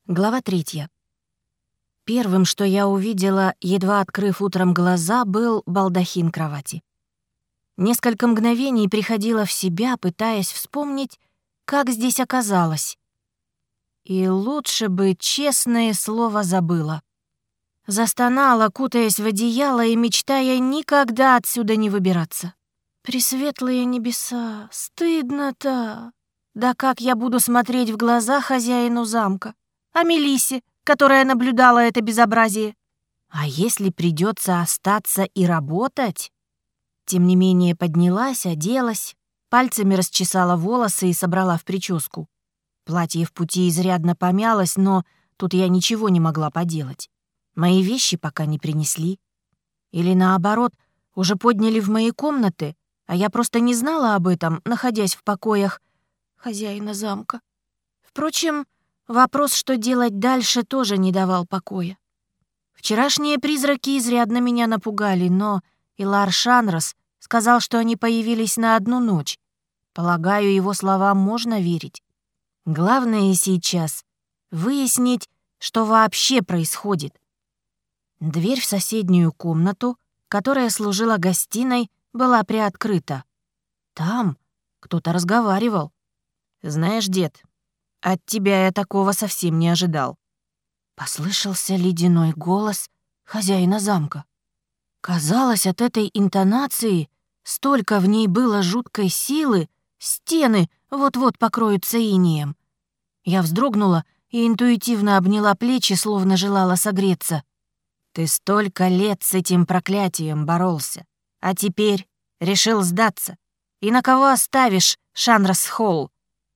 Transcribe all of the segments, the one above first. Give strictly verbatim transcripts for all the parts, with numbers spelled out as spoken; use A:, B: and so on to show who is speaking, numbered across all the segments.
A: Глава третья. Первым, что я увидела, едва открыв утром глаза, был балдахин кровати. Несколько мгновений приходила в себя, пытаясь вспомнить, как здесь оказалось. И лучше бы честное слово забыла. Застонала, кутаясь в одеяло и мечтая никогда отсюда не выбираться. Пресветлые небеса, стыдно-то. Да как я буду смотреть в глаза хозяину замка? А Мелиссе, которая наблюдала это безобразие? А если придется остаться и работать? Тем не менее поднялась, оделась, пальцами расчесала волосы и собрала в прическу. Платье в пути изрядно помялось, но тут я ничего не могла поделать. Мои вещи пока не принесли. Или наоборот, уже подняли в мои комнаты, а я просто не знала об этом, находясь в покоях хозяина замка. Впрочем, вопрос, что делать дальше, тоже не давал покоя. Вчерашние призраки изрядно меня напугали, но Илар Шанрос сказал, что они появились на одну ночь. Полагаю, его словам можно верить. Главное сейчас — выяснить, что вообще происходит. Дверь в соседнюю комнату, которая служила гостиной, была приоткрыта. Там кто-то разговаривал. «Знаешь, дед, от тебя я такого совсем не ожидал». Послышался ледяной голос хозяина замка. Казалось, от этой интонации столько в ней было жуткой силы, стены вот-вот покроются инеем. Я вздрогнула и интуитивно обняла плечи, словно желала согреться. «Ты столько лет с этим проклятием боролся, а теперь решил сдаться. И на кого оставишь Шанрос Холл?»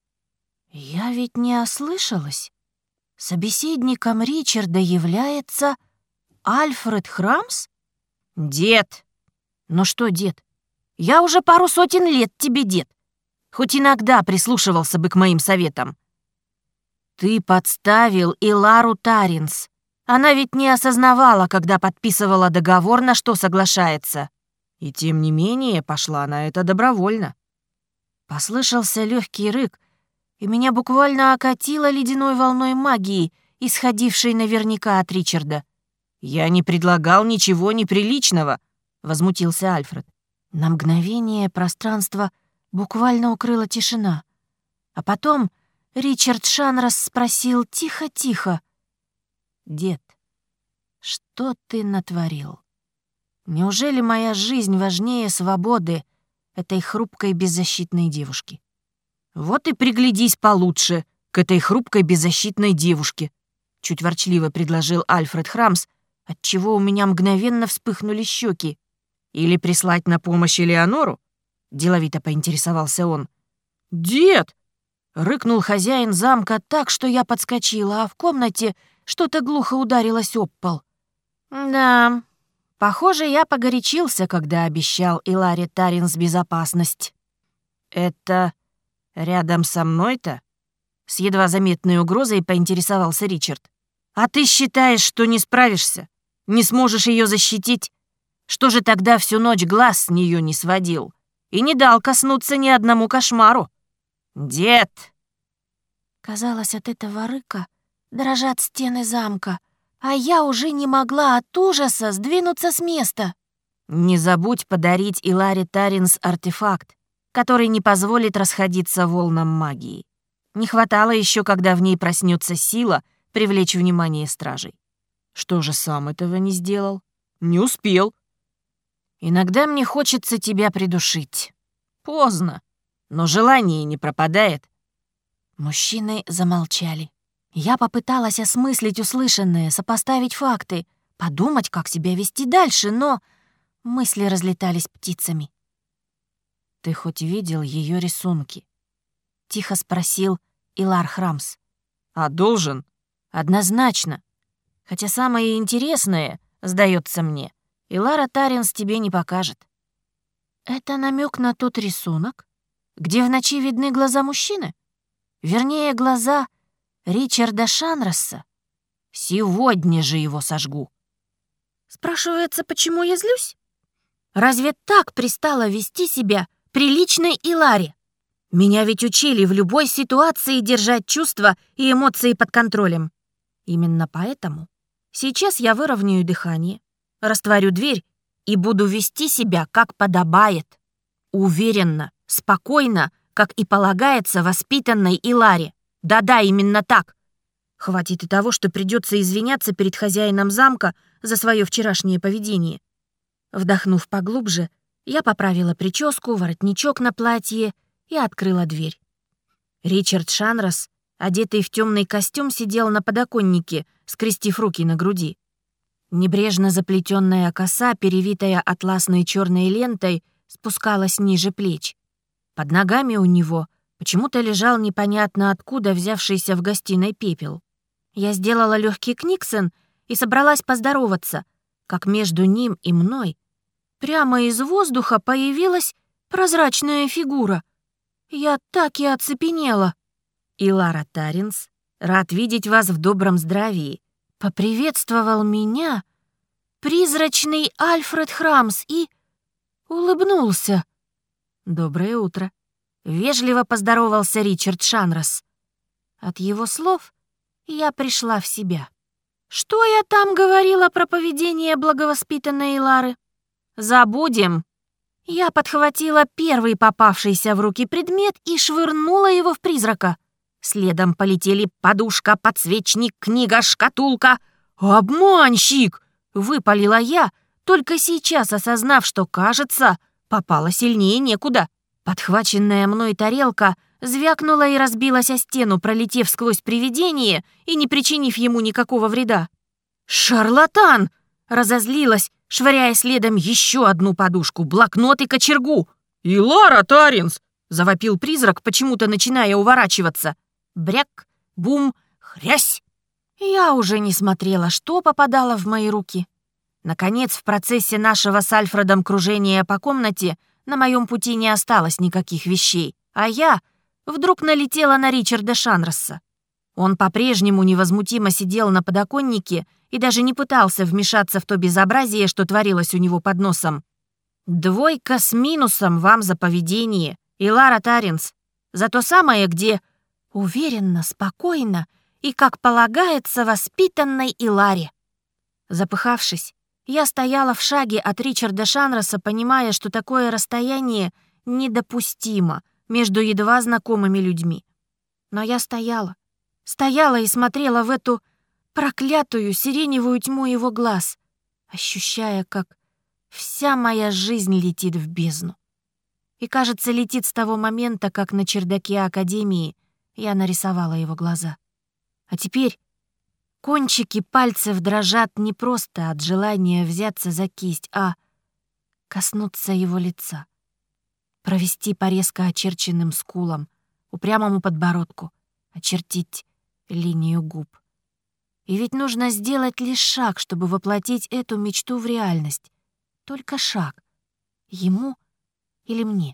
A: Я ведь не ослышалась. Собеседником Ричарда является Альфред Храмс? «Дед!» «Ну что, дед? Я уже пару сотен лет тебе дед. Хоть иногда прислушивался бы к моим советам». «Ты подставил Илару Таринс. Она ведь не осознавала, когда подписывала договор, на что соглашается. И тем не менее пошла на это добровольно». Послышался легкий рык, и меня буквально окатило ледяной волной магии, исходившей наверняка от Ричарда. «Я не предлагал ничего неприличного», — возмутился Альфред. На мгновение пространство буквально укрыла тишина. А потом Ричард Шанрос спросил тихо-тихо: «Дед, что ты натворил? Неужели моя жизнь важнее свободы этой хрупкой беззащитной девушки?» «Вот и приглядись получше к этой хрупкой беззащитной девушке», — чуть ворчливо предложил Альфред Храмс, отчего у меня мгновенно вспыхнули щеки. «Или прислать на помощь Элеонору?» — деловито поинтересовался он. «Дед!» — рыкнул хозяин замка так, что я подскочила, а в комнате что-то глухо ударилось об пол. Да, похоже, я погорячился, когда обещал Иларе Таринс безопасность. «Это рядом со мной-то?» — с едва заметной угрозой поинтересовался Ричард. «А ты считаешь, что не справишься? Не сможешь ее защитить? Что же тогда всю ночь глаз с нее не сводил и не дал коснуться ни одному кошмару? Дед!» Казалось, от этого рыка дрожат стены замка, а я уже не могла от ужаса сдвинуться с места. «Не забудь подарить Иларе Таринс артефакт, который не позволит расходиться волнам магии. Не хватало еще, когда в ней проснется сила, привлечь внимание стражей». «Что же сам этого не сделал?» «Не успел». «Иногда мне хочется тебя придушить. Поздно, но желание не пропадает». Мужчины замолчали. Я попыталась осмыслить услышанное, сопоставить факты, подумать, как себя вести дальше, но мысли разлетались птицами. «Ты хоть видел ее рисунки?» — тихо спросил Илар Храмс. «А должен?» «Однозначно. Хотя самое интересное, сдается мне, Илара Таринс тебе не покажет». «Это намек на тот рисунок, где в ночи видны глаза мужчины? Вернее, глаза Ричарда Шанроса? Сегодня же его сожгу». Спрашивается, почему я злюсь? Разве так пристало вести себя приличной Иларе? Меня ведь учили в любой ситуации держать чувства и эмоции под контролем. Именно поэтому сейчас я выровняю дыхание, растворю дверь и буду вести себя, как подобает. Уверенно, спокойно, как и полагается воспитанной Иларе. Да-да, именно так. Хватит и того, что придется извиняться перед хозяином замка за свое вчерашнее поведение. Вдохнув поглубже, я поправила прическу, воротничок на платье и открыла дверь. Ричард Шанрос, одетый в темный костюм, сидел на подоконнике, скрестив руки на груди. Небрежно заплетенная коса, перевитая атласной черной лентой, спускалась ниже плеч. Под ногами у него почему-то лежал непонятно откуда взявшийся в гостиной пепел. Я сделала легкий книксон и собралась поздороваться, как между ним и мной прямо из воздуха появилась прозрачная фигура. Я так и оцепенела. «Илара Таринс, рад видеть вас в добром здравии», — поприветствовал меня призрачный Альфред Храмс и улыбнулся. «Доброе утро», — вежливо поздоровался Ричард Шанрос. От его слов я пришла в себя. Что я там говорила про поведение благовоспитанной Илары? Забудем. Я подхватила первый попавшийся в руки предмет и швырнула его в призрака. Следом полетели подушка, подсвечник, книга, шкатулка. «Обманщик!» — выпалила я, только сейчас осознав, что, кажется, попала сильнее некуда. Подхваченная мной тарелка звякнула и разбилась о стену, пролетев сквозь привидение и не причинив ему никакого вреда. «Шарлатан!» — разозлилась, швыряя следом еще одну подушку, блокнот и кочергу. «Илара Таринс!» — завопил призрак, почему-то начиная уворачиваться. Бряк, бум, хрясь. Я уже не смотрела, что попадало в мои руки. Наконец, в процессе нашего с Альфредом кружения по комнате на моем пути не осталось никаких вещей, а я вдруг налетела на Ричарда Шанросса. Он по-прежнему невозмутимо сидел на подоконнике и даже не пытался вмешаться в то безобразие, что творилось у него под носом. «Двойка с минусом вам за поведение, Илара Таринс. За то самое, где...» Уверенно, спокойно и, как полагается, воспитанной Иларе. Запыхавшись, я стояла в шаге от Ричарда Шанросса, понимая, что такое расстояние недопустимо между едва знакомыми людьми. Но я стояла, стояла и смотрела в эту проклятую сиреневую тьму его глаз, ощущая, как вся моя жизнь летит в бездну. И, кажется, летит с того момента, как на чердаке Академии я нарисовала его глаза. А теперь кончики пальцев дрожат не просто от желания взяться за кисть, а коснуться его лица, провести по резко очерченным скулам, упрямому подбородку, очертить линию губ. И ведь нужно сделать лишь шаг, чтобы воплотить эту мечту в реальность. Только шаг. Ему или мне?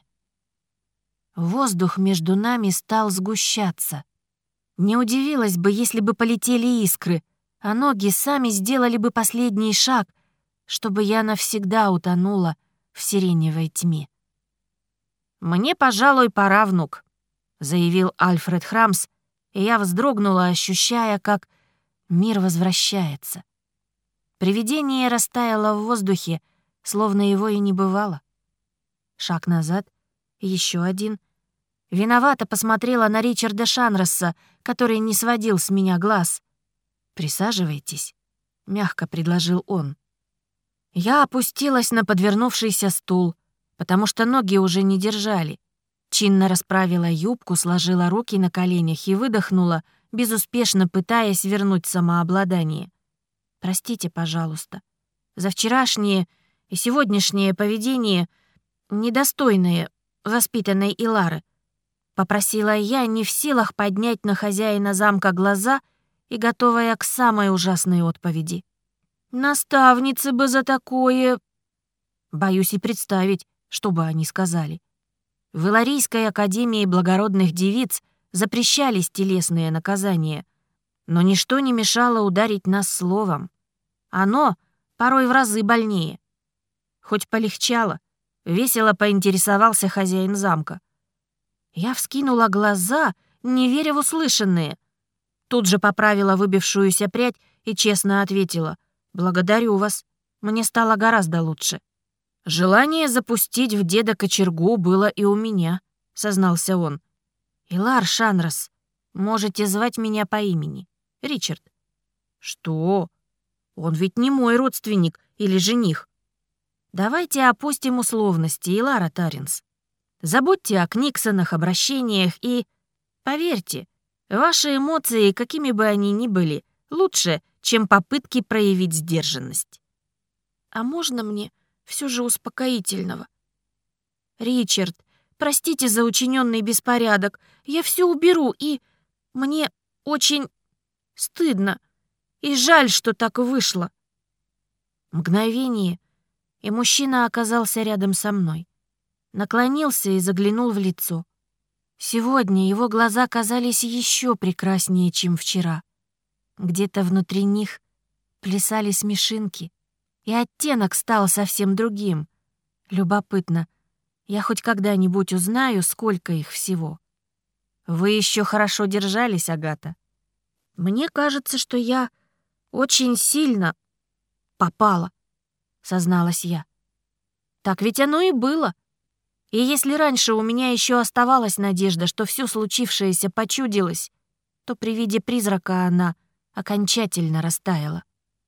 A: Воздух между нами стал сгущаться. Не удивилась бы, если бы полетели искры, а ноги сами сделали бы последний шаг, чтобы я навсегда утонула в сиреневой тьме. «Мне, пожалуй, пора, внук», — заявил Альфред Храмс, и я вздрогнула, ощущая, как мир возвращается. Привидение растаяло в воздухе, словно его и не бывало. Шаг назад, еще один. Виновато посмотрела на Ричарда Шанросса, который не сводил с меня глаз. «Присаживайтесь», — мягко предложил он. Я опустилась на подвернувшийся стул, потому что ноги уже не держали. Чинно расправила юбку, сложила руки на коленях и выдохнула, безуспешно пытаясь вернуть самообладание. «Простите, пожалуйста, за вчерашнее и сегодняшнее поведение, недостойное воспитанной Илары», — попросила я, не в силах поднять на хозяина замка глаза и готовая к самой ужасной отповеди. «Наставницы бы за такое...» Боюсь и представить, что бы они сказали. В Иларийской академии благородных девиц запрещались телесные наказания, но ничто не мешало ударить нас словом. Оно порой в разы больнее. Хоть полегчало, весело поинтересовался хозяин замка. Я вскинула глаза, не веря в услышанное. Тут же поправила выбившуюся прядь и честно ответила: «Благодарю вас, мне стало гораздо лучше». «Желание запустить в деда кочергу было и у меня», — сознался он. «Илар Шанрас, можете звать меня по имени. Ричард». «Что? Он ведь не мой родственник или жених». «Давайте опустим условности, Илара Таринс. Забудьте о Книксонах, обращениях и... Поверьте, ваши эмоции, какими бы они ни были, лучше, чем попытки проявить сдержанность». «А можно мне все же успокоительного?» «Ричард, простите за учиненный беспорядок. Я все уберу, и мне очень стыдно. И жаль, что так вышло». Мгновение, и мужчина оказался рядом со мной. Наклонился и заглянул в лицо. Сегодня его глаза казались еще прекраснее, чем вчера. Где-то внутри них плясали смешинки, и оттенок стал совсем другим. Любопытно, я хоть когда-нибудь узнаю, сколько их всего. Вы еще хорошо держались, Агата. Мне кажется, что я очень сильно попала, созналась я. Так ведь оно и было. И если раньше у меня еще оставалась надежда, что все случившееся почудилось, то при виде призрака она окончательно растаяла.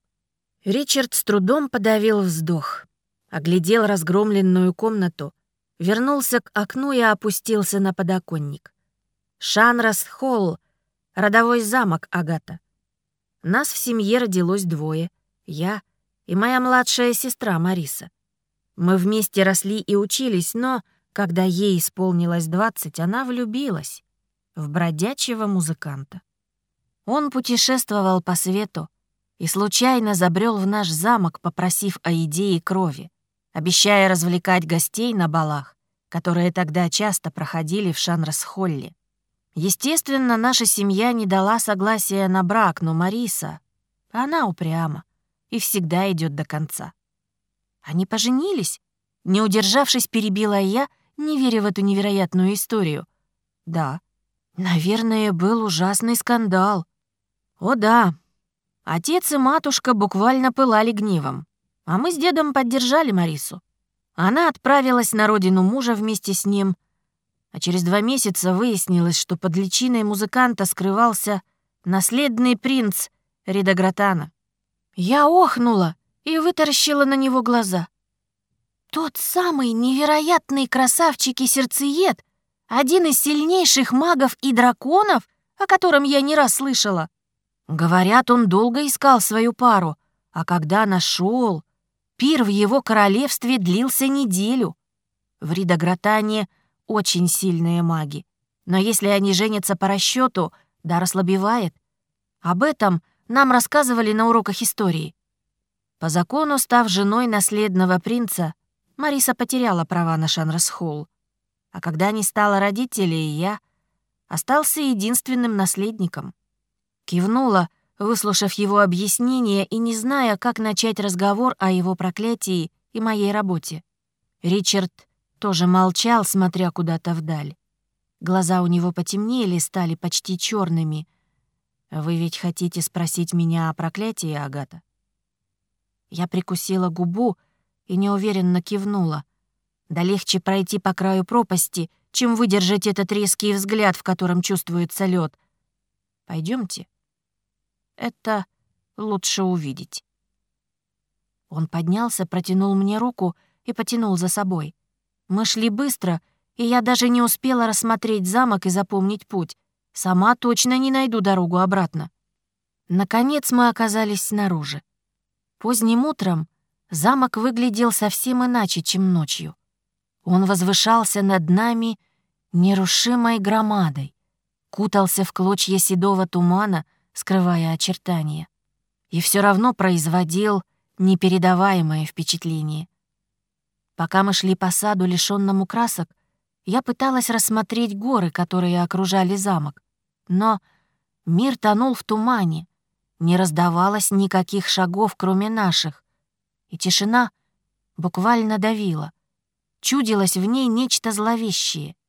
A: Ричард с трудом подавил вздох, оглядел разгромленную комнату, вернулся к окну и опустился на подоконник. Шанрас-Холл — родовой замок, Агата. Нас в семье родилось двое — я и моя младшая сестра Мариса. Мы вместе росли и учились, но, когда ей исполнилось двадцать, она влюбилась в бродячего музыканта. Он путешествовал по свету и случайно забрел в наш замок, попросив о еде и крови, обещая развлекать гостей на балах, которые тогда часто проходили в Шанрас-Холле. Естественно, наша семья не дала согласия на брак, но Мариса, она упряма и всегда идет до конца. Они поженились? Не удержавшись, перебила я, не веря в эту невероятную историю. Да, наверное, был ужасный скандал. О да, отец и матушка буквально пылали гневом, а мы с дедом поддержали Марису. Она отправилась на родину мужа вместе с ним, а через два месяца выяснилось, что под личиной музыканта скрывался наследный принц Ридогратана. Я охнула и вытаращила на него глаза. Тот самый невероятный красавчик и сердцеед, один из сильнейших магов и драконов, о котором я не раз слышала. Говорят, он долго искал свою пару, а когда нашел, пир в его королевстве длился неделю. В Ридогратане очень сильные маги, но если они женятся по расчету, дар ослабевает. Об этом нам рассказывали на уроках истории. По закону, став женой наследного принца, Мариса потеряла права на Шанрас-Холл. А когда не стало родителей, я остался единственным наследником. Кивнула, выслушав его объяснение и не зная, как начать разговор о его проклятии и моей работе. Ричард тоже молчал, смотря куда-то вдаль. Глаза у него потемнели, стали почти черными. «Вы ведь хотите спросить меня о проклятии, Агата?» Я прикусила губу и неуверенно кивнула. Да легче пройти по краю пропасти, чем выдержать этот резкий взгляд, в котором чувствуется лед. Пойдемте. Это лучше увидеть. Он поднялся, протянул мне руку и потянул за собой. Мы шли быстро, и я даже не успела рассмотреть замок и запомнить путь. Сама точно не найду дорогу обратно. Наконец мы оказались снаружи. Поздним утром замок выглядел совсем иначе, чем ночью. Он возвышался над нами нерушимой громадой, кутался в клочья седого тумана, скрывая очертания, и все равно производил непередаваемое впечатление. Пока мы шли по саду, лишённому красок, я пыталась рассмотреть горы, которые окружали замок, но мир тонул в тумане, не раздавалось никаких шагов, кроме наших, и тишина буквально давила. Чудилось в ней нечто зловещее.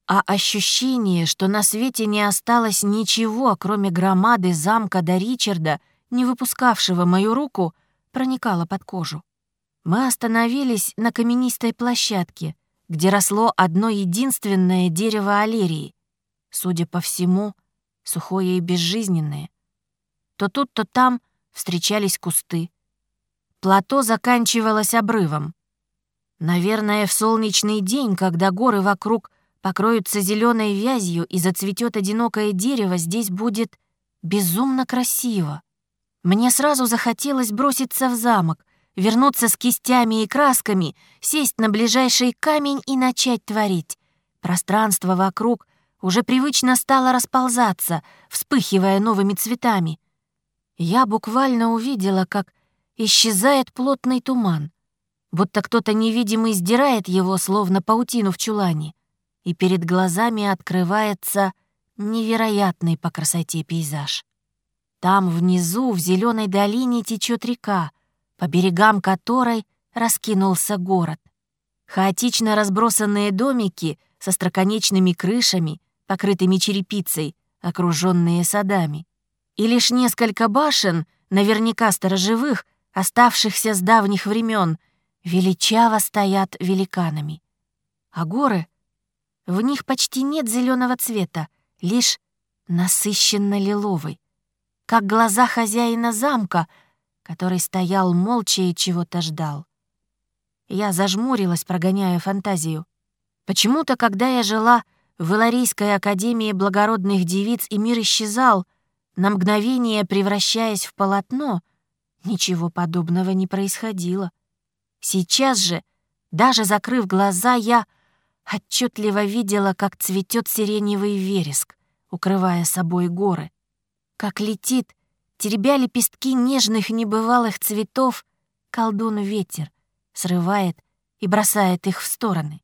A: а ощущение, что на свете не осталось ничего, кроме громады замка до Ричарда, не выпускавшего мою руку, проникало под кожу. Мы остановились на каменистой площадке, где росло одно единственное дерево аллерии, судя по всему, сухое и безжизненное. То тут, то там встречались кусты. Плато заканчивалось обрывом. Наверное, в солнечный день, когда горы вокруг покроются зеленой вязью и зацветет одинокое дерево, здесь будет безумно красиво. Мне сразу захотелось броситься в замок, вернуться с кистями и красками, сесть на ближайший камень и начать творить. Пространство вокруг уже привычно стало расползаться, вспыхивая новыми цветами. Я буквально увидела, как исчезает плотный туман, будто кто-то невидимый сдирает его, словно паутину в чулане, и перед глазами открывается невероятный по красоте пейзаж. Там внизу, в зеленой долине, течет река, по берегам которой раскинулся город. Хаотично разбросанные домики со остроконечными крышами, покрытыми черепицей, окруженные садами. И лишь несколько башен, наверняка сторожевых, оставшихся с давних времен, величаво стоят великанами. А горы? В них почти нет зеленого цвета, лишь насыщенно-лиловый, как глаза хозяина замка, который стоял молча и чего-то ждал. Я зажмурилась, прогоняя фантазию. Почему-то, когда я жила в Иларийской академии благородных девиц и мир исчезал, на мгновение превращаясь в полотно, ничего подобного не происходило. Сейчас же, даже закрыв глаза, я отчетливо видела, как цветет сиреневый вереск, укрывая собой горы, как летит, теребя лепестки нежных небывалых цветов, колдун-ветер, срывает и бросает их в стороны.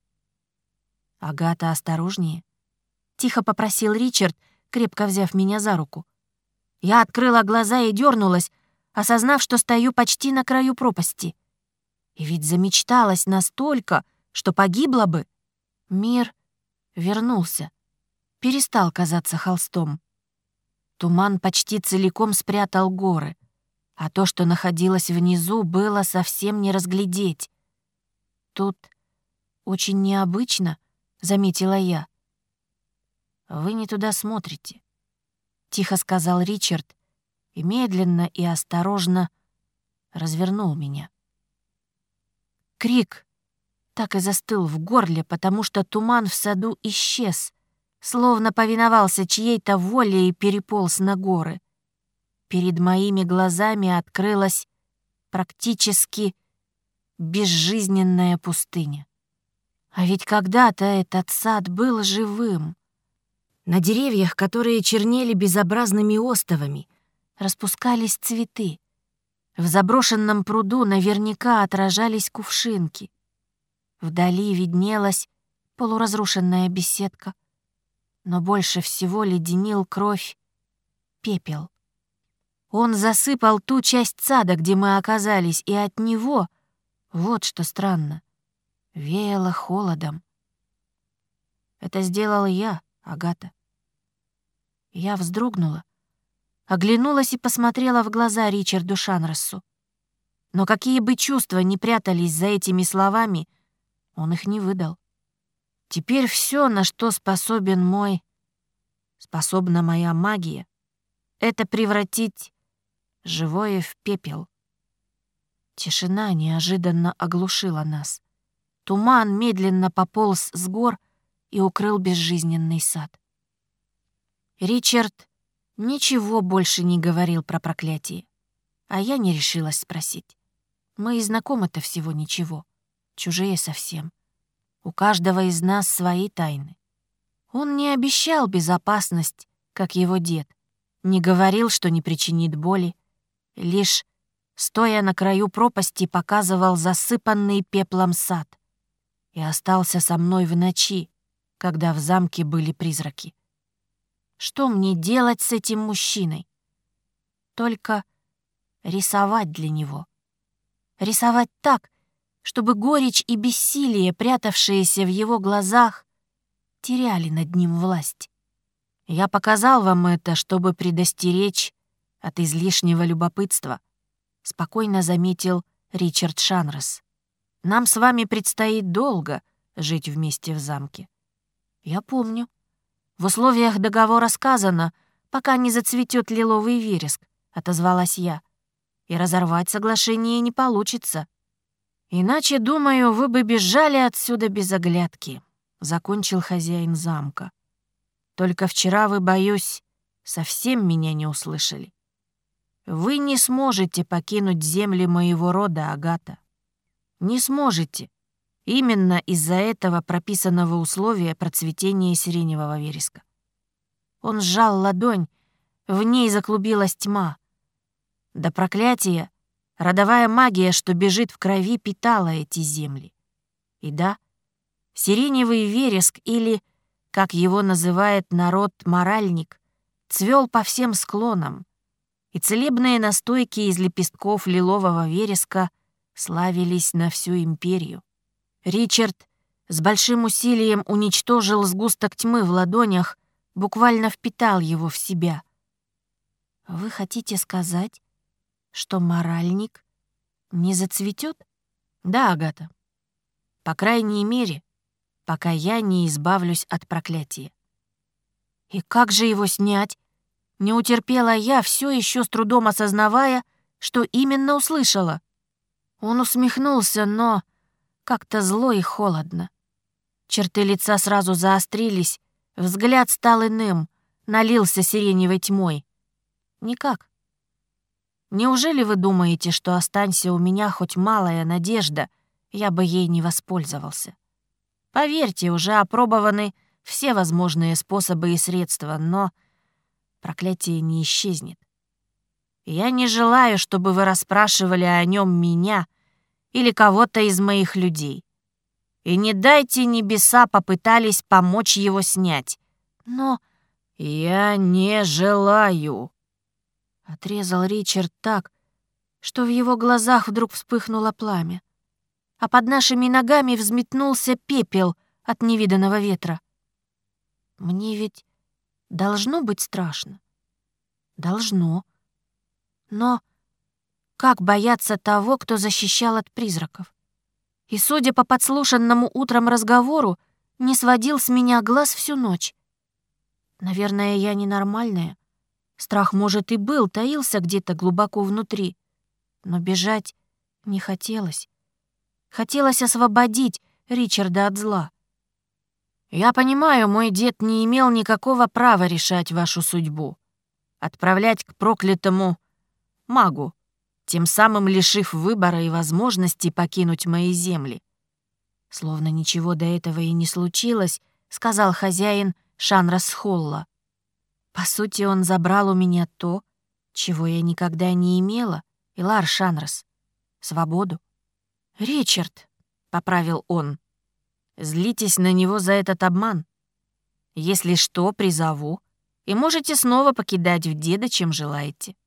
A: «Агата, осторожнее», — тихо попросил Ричард, крепко взяв меня за руку. Я открыла глаза и дернулась, осознав, что стою почти на краю пропасти. И ведь замечталась настолько, что погибла бы. Мир вернулся, перестал казаться холстом. Туман почти целиком спрятал горы, а то, что находилось внизу, было совсем не разглядеть. «Тут очень необычно», — заметила я. «Вы не туда смотрите», — тихо сказал Ричард и медленно и осторожно развернул меня. Крик так и застыл в горле, потому что туман в саду исчез, словно повиновался чьей-то воле и переполз на горы. Перед моими глазами открылась практически безжизненная пустыня. А ведь когда-то этот сад был живым. На деревьях, которые чернели безобразными остовами, распускались цветы. В заброшенном пруду наверняка отражались кувшинки. Вдали виднелась полуразрушенная беседка, но больше всего леденил кровь пепел. Он засыпал ту часть сада, где мы оказались, и от него, вот что странно, веяло холодом. Это сделал я, Агата. Я вздрогнула, оглянулась и посмотрела в глаза Ричарду Шанрассу. Но какие бы чувства ни прятались за этими словами, он их не выдал. Теперь все, на что способен мой, способна моя магия, это превратить живое в пепел. Тишина неожиданно оглушила нас. Туман медленно пополз с гор и укрыл безжизненный сад. Ричард ничего больше не говорил про проклятие, а я не решилась спросить. Мы и знакомы-то всего ничего, чужие совсем. У каждого из нас свои тайны. Он не обещал безопасность, как его дед, не говорил, что не причинит боли, лишь, стоя на краю пропасти, показывал засыпанный пеплом сад и остался со мной в ночи, когда в замке были призраки. Что мне делать с этим мужчиной? Только рисовать для него. Рисовать так, чтобы горечь и бессилие, прятавшиеся в его глазах, потеряли над ним власть. Я показал вам это, чтобы предостеречь от излишнего любопытства, спокойно заметил Ричард Шанрос. Нам с вами предстоит долго жить вместе в замке. Я помню. В условиях договора сказано, пока не зацветет лиловый вереск, отозвалась я. И разорвать соглашение не получится. Иначе, думаю, вы бы бежали отсюда без оглядки, закончил хозяин замка. Только вчера вы, боюсь, совсем меня не услышали. Вы не сможете покинуть земли моего рода, Агата. Не сможете. Именно из-за этого прописанного условия процветения сиреневого вереска. Он сжал ладонь, в ней заклубилась тьма. До проклятия родовая магия, что бежит в крови, питала эти земли. И да, сиреневый вереск, или, как его называет народ, моральник, цвел по всем склонам, и целебные настойки из лепестков лилового вереска славились на всю империю. Ричард с большим усилием уничтожил сгусток тьмы в ладонях, буквально впитал его в себя. «Вы хотите сказать, что моральник не зацветет?» «Да, Агата. По крайней мере, пока я не избавлюсь от проклятия». «И как же его снять?» Не утерпела я, все еще с трудом осознавая, что именно услышала. Он усмехнулся, но как-то зло и холодно. Черты лица сразу заострились, взгляд стал иным, налился сиреневой тьмой. Никак. Неужели вы думаете, что останься у меня хоть малая надежда, я бы ей не воспользовался? Поверьте, уже опробованы все возможные способы и средства, но проклятие не исчезнет. Я не желаю, чтобы вы расспрашивали о нем меня или кого-то из моих людей. И не дайте небеса попытались помочь его снять. Но я не желаю. Отрезал Ричард так, что в его глазах вдруг вспыхнуло пламя, а под нашими ногами взметнулся пепел от невиданного ветра. Мне ведь должно быть страшно. Должно. Но как бояться того, кто защищал от призраков? И, судя по подслушанному утром разговору, не сводил с меня глаз всю ночь. Наверное, я ненормальная. Страх, может, и был, таился где-то глубоко внутри. Но бежать не хотелось. Хотелось освободить Ричарда от зла. Я понимаю, мой дед не имел никакого права решать вашу судьбу. Отправлять к проклятому магу, тем самым лишив выбора и возможности покинуть мои земли. Словно ничего до этого и не случилось, сказал хозяин Шанрос Холла. По сути, он забрал у меня то, чего я никогда не имела, Илар Шанрос — свободу. «Ричард», — поправил он, — «злитесь на него за этот обман. Если что, призову, и можете снова покидать в деда, чем желаете».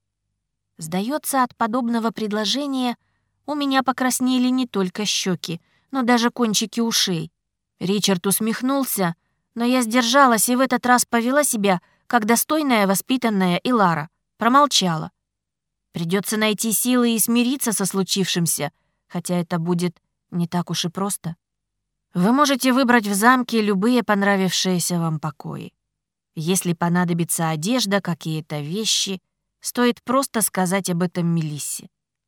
A: Сдается, от подобного предложения у меня покраснели не только щеки, но даже кончики ушей. Ричард усмехнулся, но я сдержалась и в этот раз повела себя, как достойная воспитанная Илара, промолчала. Придется найти силы и смириться со случившимся, хотя это будет не так уж и просто. Вы можете выбрать в замке любые понравившиеся вам покои. Если понадобится одежда, какие-то вещи, стоит просто сказать об этом Мелиссе.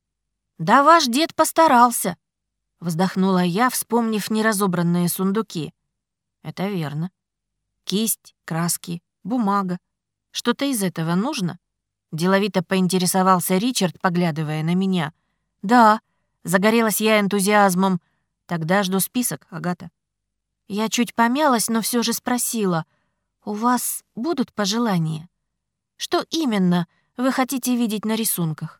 A: «Да ваш дед постарался», — вздохнула я, вспомнив неразобранные сундуки. «Это верно. Кисть, краски, бумага. Что-то из этого нужно?» Деловито поинтересовался Ричард, поглядывая на меня. «Да», — загорелась я энтузиазмом. «Тогда жду список, Агата». Я чуть помялась, но все же спросила. «У вас будут пожелания? Что именно вы хотите видеть на рисунках?»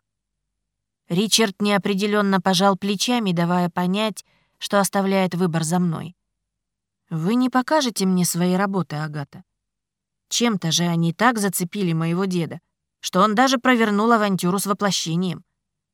A: Ричард неопределенно пожал плечами, давая понять, что оставляет выбор за мной. «Вы не покажете мне свои работы, Агата? Чем-то же они так зацепили моего деда, что он даже провернул авантюру с воплощением».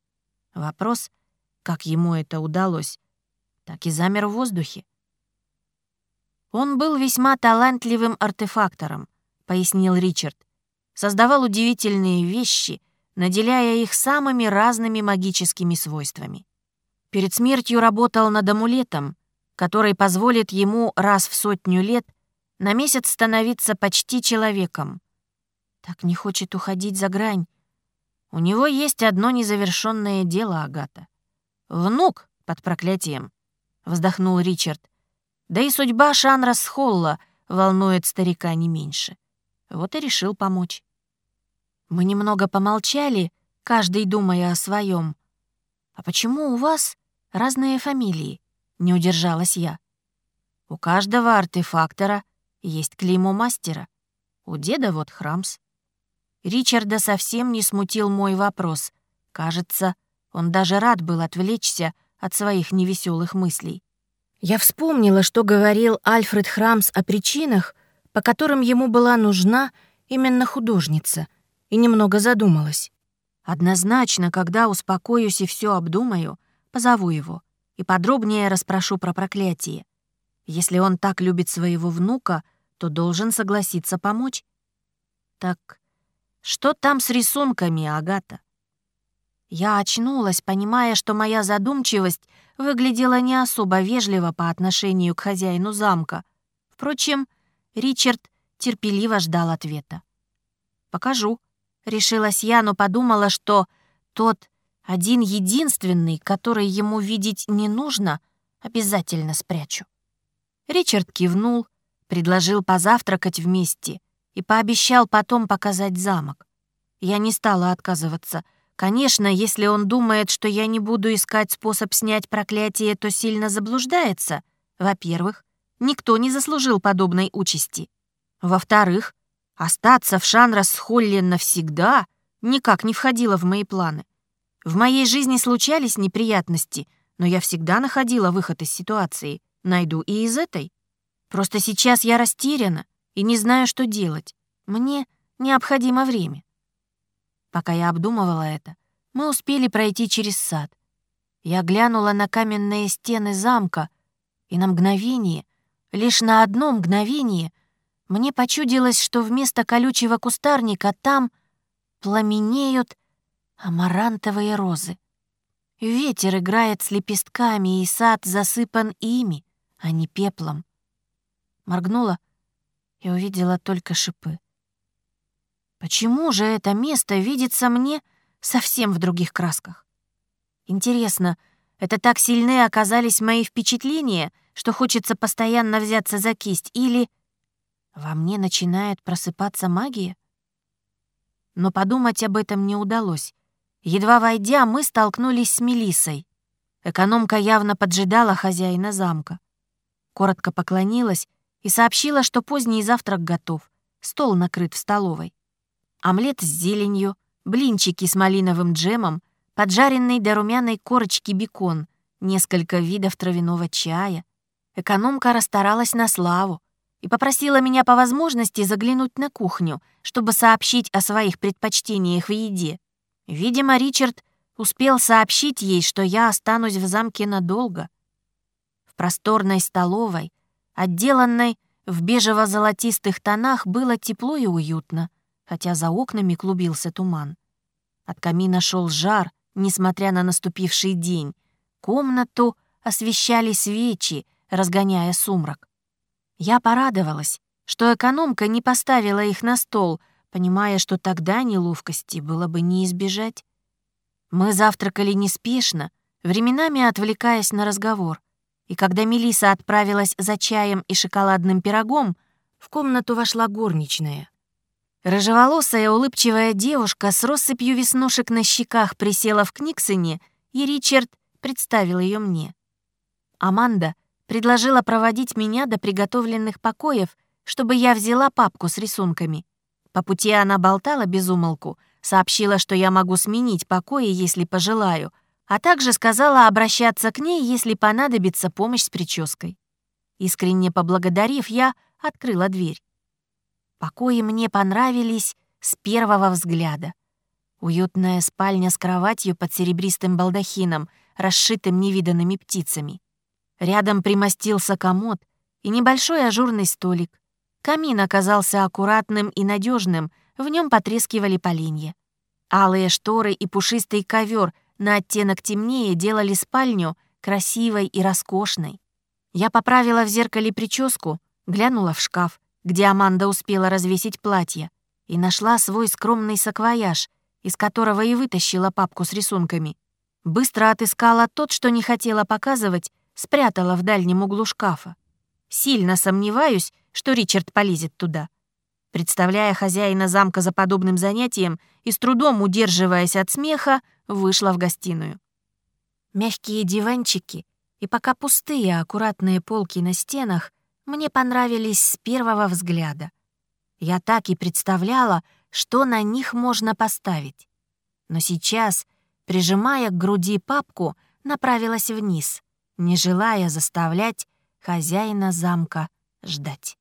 A: Вопрос, как ему это удалось, так и замер в воздухе. «Он был весьма талантливым артефактором», — пояснил Ричард. «Создавал удивительные вещи, наделяя их самыми разными магическими свойствами. Перед смертью работал над амулетом, который позволит ему раз в сотню лет на месяц становиться почти человеком. Так не хочет уходить за грань. У него есть одно незавершенное дело, Агата. Внук под проклятием», — вздохнул Ричард. «Да и судьба Шанрас Холла волнует старика не меньше. Вот и решил помочь». Мы немного помолчали, каждый думая о своем. «А почему у вас разные фамилии?» — не удержалась я. «У каждого артефактора есть клеймо мастера. У деда вот Храмс». Ричарда совсем не смутил мой вопрос. Кажется, он даже рад был отвлечься от своих невеселых мыслей. Я вспомнила, что говорил Альфред Храмс о причинах, по которым ему была нужна именно художница, и немного задумалась. Однозначно, когда успокоюсь и все обдумаю, позову его и подробнее расспрошу про проклятие. Если он так любит своего внука, то должен согласиться помочь. Так что там с рисунками, Агата? Я очнулась, понимая, что моя задумчивость выглядела не особо вежливо по отношению к хозяину замка. Впрочем, Ричард терпеливо ждал ответа. «Покажу», — решилась я, но подумала, что тот один-единственный, который ему видеть не нужно, обязательно спрячу. Ричард кивнул, предложил позавтракать вместе и пообещал потом показать замок. Я не стала отказываться. Конечно, если он думает, что я не буду искать способ снять проклятие, то сильно заблуждается. Во-первых, никто не заслужил подобной участи. Во-вторых, остаться в Шанрас-Холле навсегда никак не входило в мои планы. В моей жизни случались неприятности, но я всегда находила выход из ситуации. Найду и из этой. Просто сейчас я растеряна и не знаю, что делать. Мне необходимо время. Пока я обдумывала это, мы успели пройти через сад. Я глянула на каменные стены замка, и на мгновение, лишь на одно мгновение, мне почудилось, что вместо колючего кустарника там пламенеют амарантовые розы. Ветер играет с лепестками, и сад засыпан ими, а не пеплом. Моргнула и увидела только шипы. Почему же это место видится мне совсем в других красках? Интересно, это так сильны оказались мои впечатления, что хочется постоянно взяться за кисть, или во мне начинает просыпаться магия? Но подумать об этом не удалось. Едва войдя, мы столкнулись с Мелиссой. Экономка явно поджидала хозяина замка. Коротко поклонилась и сообщила, что поздний завтрак готов, стол накрыт в столовой. Омлет с зеленью, блинчики с малиновым джемом, поджаренный до румяной корочки бекон, несколько видов травяного чая. Экономка расстаралась на славу и попросила меня по возможности заглянуть на кухню, чтобы сообщить о своих предпочтениях в еде. Видимо, Ричард успел сообщить ей, что я останусь в замке надолго. В просторной столовой, отделанной в бежево-золотистых тонах, было тепло и уютно, хотя за окнами клубился туман. От камина шел жар, несмотря на наступивший день. Комнату освещали свечи, разгоняя сумрак. Я порадовалась, что экономка не поставила их на стол, понимая, что тогда неловкости было бы не избежать. Мы завтракали неспешно, временами отвлекаясь на разговор. И когда Мелисса отправилась за чаем и шоколадным пирогом, в комнату вошла горничная. Рыжеволосая улыбчивая девушка с россыпью веснушек на щеках присела в книгсоне, и Ричард представил ее мне. Аманда предложила проводить меня до приготовленных покоев, чтобы я взяла папку с рисунками. По пути она болтала без умолку, сообщила, что я могу сменить покои, если пожелаю, а также сказала обращаться к ней, если понадобится помощь с прической. Искренне поблагодарив, я открыла дверь. Покои мне понравились с первого взгляда. Уютная спальня с кроватью под серебристым балдахином, расшитым невиданными птицами. Рядом примостился комод, и небольшой ажурный столик. Камин оказался аккуратным и надежным, в нем потрескивали поленья. Алые шторы и пушистый ковер на оттенок темнее делали спальню красивой и роскошной. Я поправила в зеркале прическу, глянула в шкаф, где Аманда успела развесить платье, и нашла свой скромный саквояж, из которого и вытащила папку с рисунками. Быстро отыскала тот, что не хотела показывать, спрятала в дальнем углу шкафа. Сильно сомневаюсь, что Ричард полезет туда. Представляя хозяина замка за подобным занятием и с трудом удерживаясь от смеха, вышла в гостиную. Мягкие диванчики и пока пустые аккуратные полки на стенах мне понравились с первого взгляда. Я так и представляла, что на них можно поставить. Но сейчас, прижимая к груди папку, направилась вниз, не желая заставлять хозяина замка ждать.